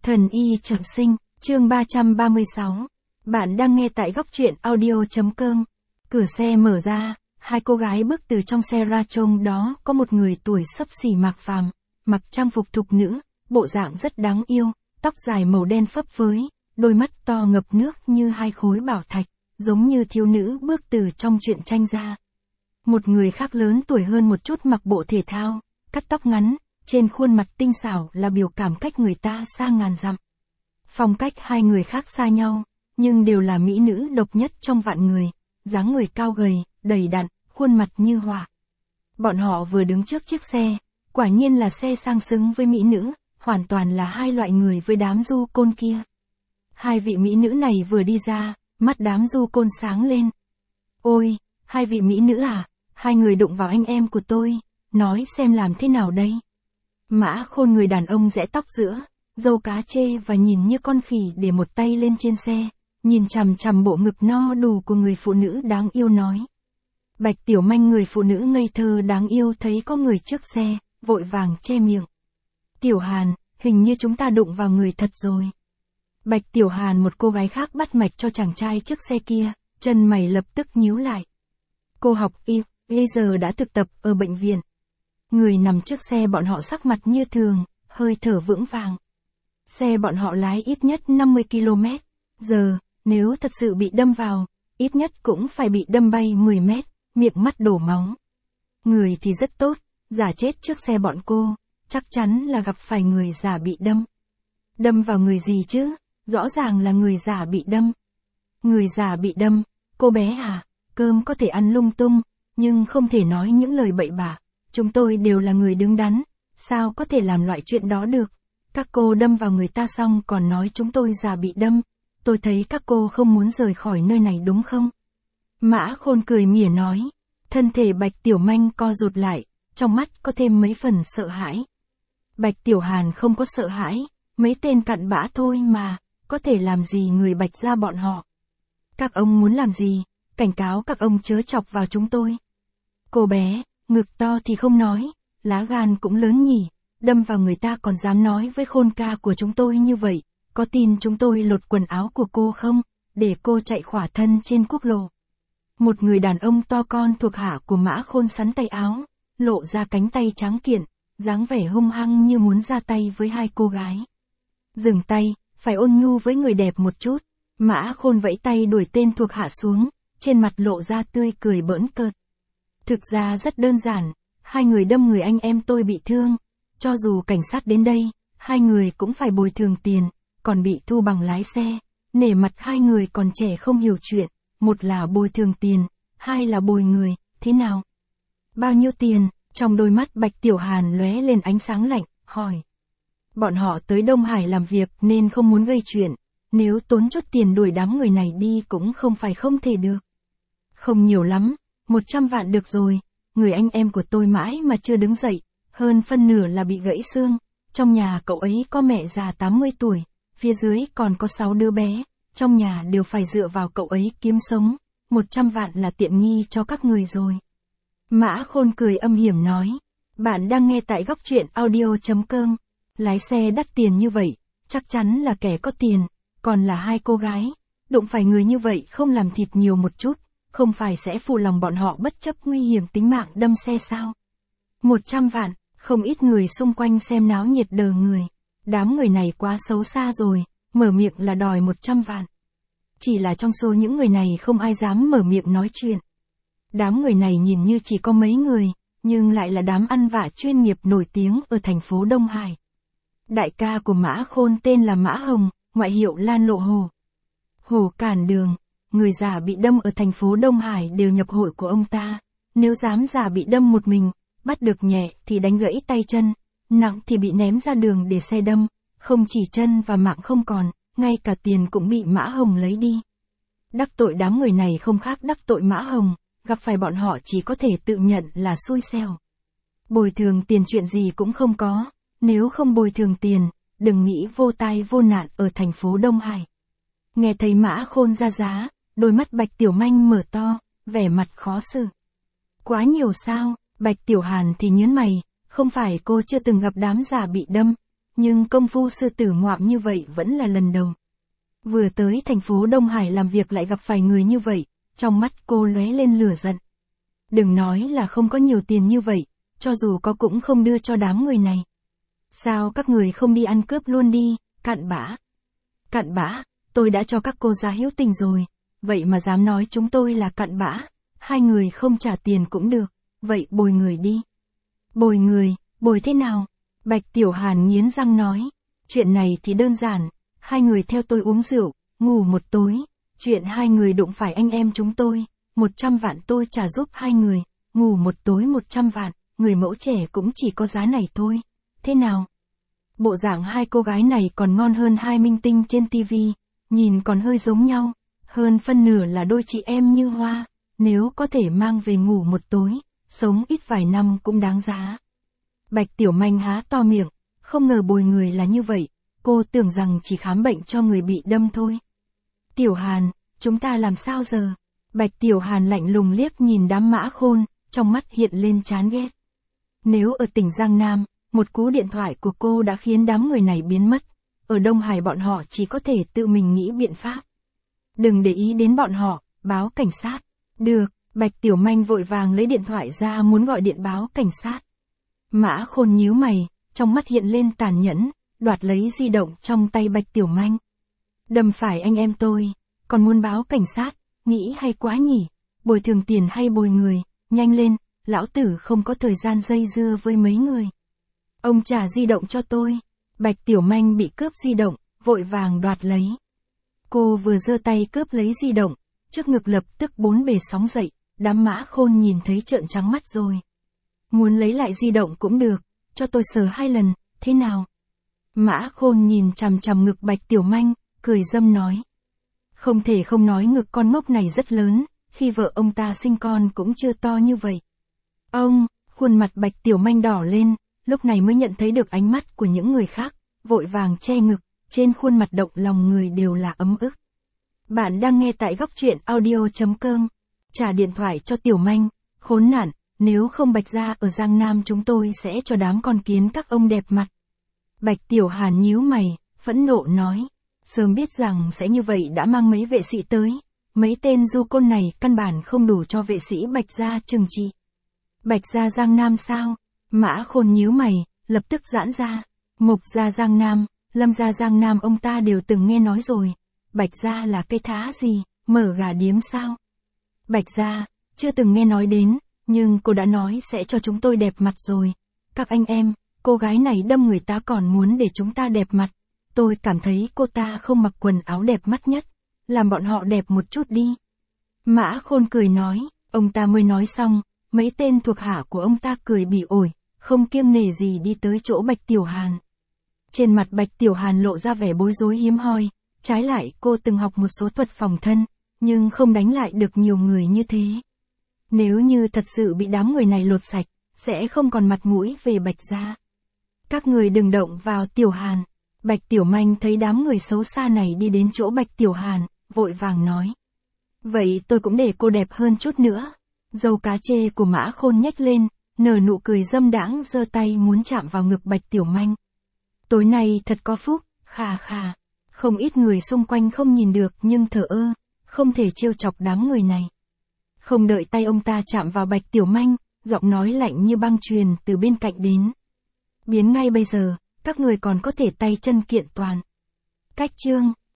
Thần y trọng sinh, chương 336. Bạn đang nghe tại góc truyện audio.com. Cửa xe mở ra, hai cô gái bước từ trong xe ra, trông đó có một người tuổi xấp xỉ Mạc Phàm, mặc trang phục thục nữ, bộ dạng rất đáng yêu, tóc dài màu đen phấp phới, đôi mắt to ngập nước như hai khối bảo thạch, giống như thiếu nữ bước từ trong truyện tranh ra. Một người khác lớn tuổi hơn một chút, mặc bộ thể thao, cắt tóc ngắn, trên khuôn mặt tinh xảo là biểu cảm cách người ta xa ngàn dặm. Phong cách hai người khác xa nhau, nhưng đều là mỹ nữ độc nhất trong vạn người, dáng người cao gầy, đầy đặn, khuôn mặt như họa. Bọn họ vừa đứng trước chiếc xe, quả nhiên là xe sang xứng với mỹ nữ, hoàn toàn là hai loại người với đám du côn kia. Hai vị mỹ nữ này vừa đi ra, mắt đám du côn sáng lên. Ôi, hai vị mỹ nữ à, hai người đụng vào anh em của tôi, nói xem làm thế nào đây? Mã Khôn, người đàn ông rẽ tóc giữa, râu cá chê và nhìn như con khỉ, để một tay lên trên xe, nhìn chằm chằm bộ ngực no đủ của người phụ nữ đáng yêu nói. Bạch Tiểu Manh, người phụ nữ ngây thơ đáng yêu, thấy có người trước xe, vội vàng che miệng. Tiểu Hàn, hình như chúng ta đụng vào người thật rồi. Bạch Tiểu Hàn, một cô gái khác bắt mạch cho chàng trai trước xe kia, chân mày lập tức nhíu lại. Cô học y, bây giờ đã thực tập ở bệnh viện. Người nằm trước xe bọn họ sắc mặt như thường, hơi thở vững vàng. Xe bọn họ lái ít nhất 50 km/h, nếu thật sự bị đâm vào, ít nhất cũng phải bị đâm bay 10 mét, miệng mắt đổ máu. Người thì rất tốt, giả chết trước xe bọn cô, chắc chắn là gặp phải người giả bị đâm. Đâm vào người gì chứ, rõ ràng là người giả bị đâm. Người giả bị đâm, cô bé à, cơm có thể ăn lung tung, nhưng không thể nói những lời bậy bạ. Chúng tôi đều là người đứng đắn, sao có thể làm loại chuyện đó được? Các cô đâm vào người ta xong còn nói chúng tôi giả bị đâm, tôi thấy các cô không muốn rời khỏi nơi này đúng không? Mã Khôn cười mỉa nói, thân thể Bạch Tiểu Manh co rụt lại, trong mắt có thêm mấy phần sợ hãi. Bạch Tiểu Hàn không có sợ hãi, mấy tên cặn bã thôi mà, có thể làm gì người Bạch gia bọn họ? Các ông muốn làm gì? Cảnh cáo các ông chớ chọc vào chúng tôi. Cô bé, ngực to thì không nói, lá gan cũng lớn nhỉ, đâm vào người ta còn dám nói với Khôn ca của chúng tôi như vậy, có tin chúng tôi lột quần áo của cô không, để cô chạy khỏa thân trên quốc lộ. Một người đàn ông to con thuộc hạ của Mã Khôn sắn tay áo, lộ ra cánh tay trắng kiện, dáng vẻ hung hăng như muốn ra tay với hai cô gái. Dừng tay, phải ôn nhu với người đẹp một chút. Mã Khôn vẫy tay đuổi tên thuộc hạ xuống, trên mặt lộ ra tươi cười bỡn cợt. Thực ra rất đơn giản, hai người đâm người anh em tôi bị thương, cho dù cảnh sát đến đây, hai người cũng phải bồi thường tiền, còn bị thu bằng lái xe, nể mặt hai người còn trẻ không hiểu chuyện, một là bồi thường tiền, hai là bồi người, thế nào? Bao nhiêu tiền? Trong đôi mắt Bạch Tiểu Hàn lóe lên ánh sáng lạnh, hỏi. Bọn họ tới Đông Hải làm việc nên không muốn gây chuyện, nếu tốn chút tiền đuổi đám người này đi cũng không phải không thể được. Không nhiều lắm, 100 vạn được rồi, người anh em của tôi mãi mà chưa đứng dậy, hơn phân nửa là bị gãy xương, trong nhà cậu ấy có mẹ già 80 tuổi, phía dưới còn có 6 đứa bé, trong nhà đều phải dựa vào cậu ấy kiếm sống, 100 vạn là tiện nghi cho các người rồi. Mã Khôn cười âm hiểm nói, bạn đang nghe tại góc truyện audio.com, lái xe đắt tiền như vậy, chắc chắn là kẻ có tiền, còn là hai cô gái, đụng phải người như vậy không làm thịt nhiều một chút, không phải sẽ phụ lòng bọn họ bất chấp nguy hiểm tính mạng đâm xe sao? 100 vạn, không ít người xung quanh xem náo nhiệt đờ người. Đám người này quá xấu xa rồi, mở miệng là đòi 100 vạn. Chỉ là trong số những người này không ai dám mở miệng nói chuyện. Đám người này nhìn như chỉ có mấy người, nhưng lại là đám ăn vạ chuyên nghiệp nổi tiếng ở thành phố Đông Hải. Đại ca của Mã Khôn tên là Mã Hồng, ngoại hiệu Lan Lộ Hồ. Hồ cản đường, người già bị đâm ở thành phố Đông Hải đều nhập hội của ông ta, nếu dám giả bị đâm một mình, bắt được nhẹ thì đánh gãy tay chân, nặng thì bị ném ra đường để xe đâm, không chỉ chân và mạng không còn, ngay cả tiền cũng bị Mã Hồng lấy đi. Đắc tội đám người này không khác đắc tội Mã Hồng, gặp phải bọn họ chỉ có thể tự nhận là xui xẻo. Bồi thường tiền chuyện gì cũng không có, nếu không bồi thường tiền, đừng nghĩ vô tai vô nạn ở thành phố Đông Hải. Nghe thấy Mã Khôn ra giá, đôi mắt Bạch Tiểu Manh mở to, vẻ mặt khó xử. Quá nhiều sao? Bạch Tiểu Hàn thì nhớn mày, không phải cô chưa từng gặp đám giả bị đâm, nhưng công phu sư tử ngoạm như vậy vẫn là lần đầu. Vừa tới thành phố Đông Hải làm việc lại gặp phải người như vậy, trong mắt cô lóe lên lửa giận. Đừng nói là không có nhiều tiền như vậy, cho dù có cũng không đưa cho đám người này. Sao các người không đi ăn cướp luôn đi, cặn bã. Cặn bã, tôi đã cho các cô ra hữu tình rồi, vậy mà dám nói chúng tôi là cặn bã, hai người không trả tiền cũng được, vậy bồi người đi. Bồi người, bồi thế nào? Bạch Tiểu Hàn nghiến răng nói, chuyện này thì đơn giản, hai người theo tôi uống rượu, ngủ một tối, chuyện hai người đụng phải anh em chúng tôi, 100 vạn tôi trả giúp hai người, ngủ một tối 100 vạn, người mẫu trẻ cũng chỉ có giá này thôi, thế nào? Bộ dạng hai cô gái này còn ngon hơn hai minh tinh trên TV, nhìn còn hơi giống nhau, hơn phân nửa là đôi chị em như hoa, nếu có thể mang về ngủ một tối, sống ít vài năm cũng đáng giá. Bạch Tiểu Manh há to miệng, không ngờ bồi người là như vậy, cô tưởng rằng chỉ khám bệnh cho người bị đâm thôi. Tiểu Hàn, chúng ta làm sao giờ? Bạch Tiểu Hàn lạnh lùng liếc nhìn đám Mã Khôn, trong mắt hiện lên chán ghét. Nếu ở tỉnh Giang Nam, một cú điện thoại của cô đã khiến đám người này biến mất, ở Đông Hải bọn họ chỉ có thể tự mình nghĩ biện pháp. Đừng để ý đến bọn họ, báo cảnh sát. Được, Bạch Tiểu Manh vội vàng lấy điện thoại ra muốn gọi điện báo cảnh sát. Mã Khôn nhíu mày, trong mắt hiện lên tàn nhẫn, đoạt lấy di động trong tay Bạch Tiểu Manh. Đâm phải anh em tôi, còn muốn báo cảnh sát, nghĩ hay quá nhỉ, bồi thường tiền hay bồi người, nhanh lên, lão tử không có thời gian dây dưa với mấy người. Ông trả di động cho tôi. Bạch Tiểu Manh bị cướp di động, vội vàng đoạt lấy. Cô vừa giơ tay cướp lấy di động, trước ngực lập tức bốn bề sóng dậy, đám Mã Khôn nhìn thấy trợn trắng mắt rồi. Muốn lấy lại di động cũng được, cho tôi sờ 2 lần, thế nào? Mã Khôn nhìn chằm chằm ngực Bạch Tiểu Manh, cười dâm nói. Không thể không nói ngực con mốc này rất lớn, khi vợ ông ta sinh con cũng chưa to như vậy. Ông, khuôn mặt Bạch Tiểu Manh đỏ lên, lúc này mới nhận thấy được ánh mắt của những người khác, vội vàng che ngực, trên khuôn mặt động lòng người đều là ấm ức. Bạn đang nghe tại góc truyện audio.com. Trả điện thoại cho Tiểu Manh, khốn nạn, nếu không Bạch gia ở Giang Nam chúng tôi sẽ cho đám con kiến các ông đẹp mặt. Bạch Tiểu Hàn nhíu mày, phẫn nộ nói, sớm biết rằng sẽ như vậy đã mang mấy vệ sĩ tới, mấy tên du côn này căn bản không đủ cho vệ sĩ Bạch gia trừng trị. Bạch gia Giang Nam sao? Mã Khôn nhíu mày, lập tức giãn ra, Mục gia Giang Nam, Lâm gia Giang Nam ông ta đều từng nghe nói rồi, Bạch gia là cây thá gì, mở gà điếm sao? Bạch gia, chưa từng nghe nói đến, nhưng cô đã nói sẽ cho chúng tôi đẹp mặt rồi. Các anh em, cô gái này đâm người ta còn muốn để chúng ta đẹp mặt. Tôi cảm thấy cô ta không mặc quần áo đẹp mắt nhất, làm bọn họ đẹp một chút đi. Mã Khôn cười nói, ông ta mới nói xong, mấy tên thuộc hạ của ông ta cười bỉ ổi, không kiêng nể gì đi tới chỗ Bạch Tiểu Hàn. Trên mặt Bạch Tiểu Hàn lộ ra vẻ bối rối hiếm hoi, trái lại cô từng học một số thuật phòng thân, nhưng không đánh lại được nhiều người như thế. Nếu như thật sự bị đám người này lột sạch, sẽ không còn mặt mũi về Bạch gia. Các người đừng động vào Tiểu Hàn. Bạch Tiểu Manh thấy đám người xấu xa này đi đến chỗ Bạch Tiểu Hàn, vội vàng nói. Vậy tôi cũng để cô đẹp hơn chút nữa. Dâu cá chê của Mã Khôn nhếch lên, nở nụ cười dâm đãng giơ tay muốn chạm vào ngực Bạch Tiểu Manh. Tối nay thật có phúc, khà khà. Không ít người xung quanh không nhìn được nhưng thờ ơ, không thể trêu chọc đám người này. Không đợi tay ông ta chạm vào Bạch Tiểu Manh, giọng nói lạnh như băng truyền từ bên cạnh đến. Biến ngay bây giờ, các người còn có thể tay chân kiện toàn. Cách chương